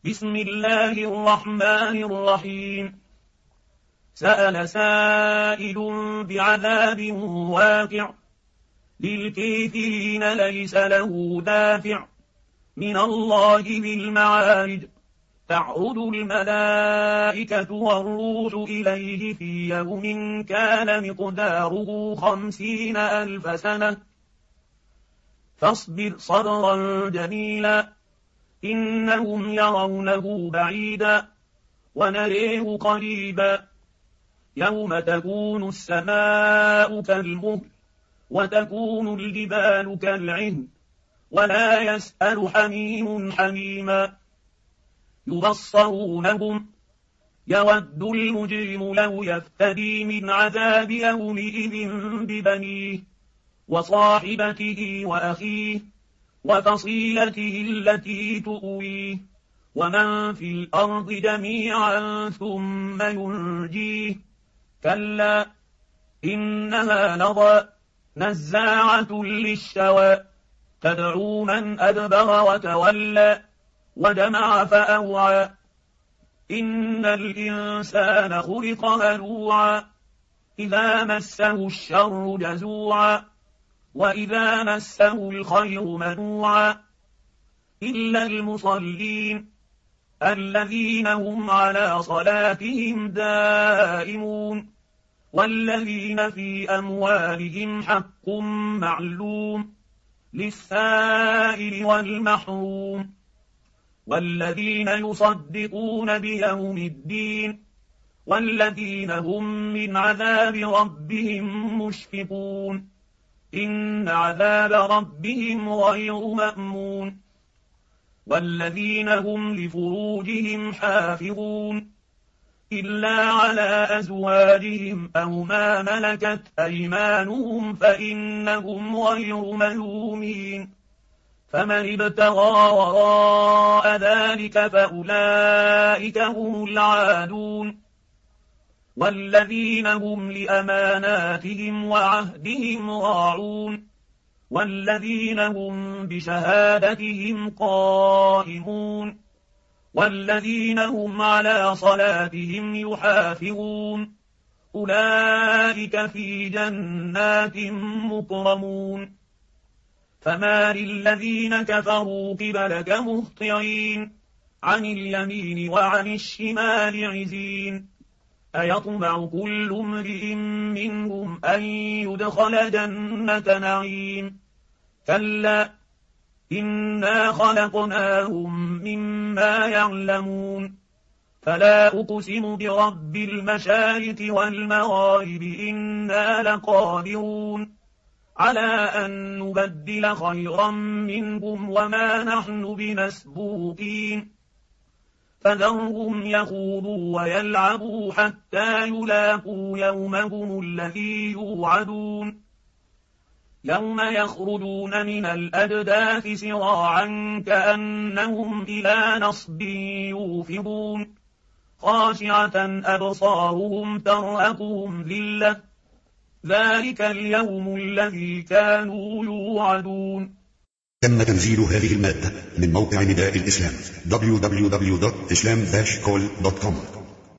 بسم الله الرحمن الرحيم. سأل سائل بعذاب واقع للكافرين ليس له دافع من الله ذي المعارج. تعرج الملائكة والروح إليه في يوم كان مقداره 50,000 سنة فاصبر صبرا جميلا إنهم يرونه بعيدا ونريه قريبا يوم تكون السماء كالمهل وتكون الجبال كالعهن ولا يسأل حميم حميما يبصرونهم يود المجرم لو يفتدي من عذاب يومئذ ببنيه وصاحبته وأخيه وفصيلته التي تؤويه ومن في الأرض جميعا ثم ينجيه كلا إنها لظى نزاعة للشوى تدعو من أدبر وتولى وجمع فأوعى إن الإنسان خلق هلوعا إذا مسه الشر جزوعا وإذا مسه الخير منوعا إلا المصلين الذين هم على صلاتهم دائمون والذين في أموالهم حق معلوم للسائل والمحروم والذين يصدقون بيوم الدين والذين هم من عذاب ربهم مشفقون إن عذاب ربهم غير مأمون والذين هم لفروجهم حافظون إلا على أزواجهم أو ما ملكت أيمانهم فإنهم غير ملومين فمن ابتغى وراء ذلك فأولئك هم العادون والذين هم لأماناتهم وعهدهم راعون والذين هم بشهادتهم قائمون والذين هم على صلاتهم يحافظون أولئك في جنات مكرمون فما للذين كفروا قبلك مهطعين عن اليمين وعن الشمال عزين أيطمع كل امرئ منهم أن يدخل جنة نعيم كلا إنا خلقناهم مما يعلمون فلا أقسم برب المشارق والمغارب إنا لقادرون على أن نبدل خيرا منهم وما نحن بمسبوقين فذرهم يخوضوا ويلعبوا حتى يلاقوا يومهم الذي يوعدون يوم يخرجون من الأجداث سراعا كأنهم إلى نصب يوفضون خاشعة أبصارهم ترهقهم ذلة ذلك اليوم الذي كانوا يوعدون. تم تنزيل هذه المادة من موقع نداء الإسلام www.islam-call.com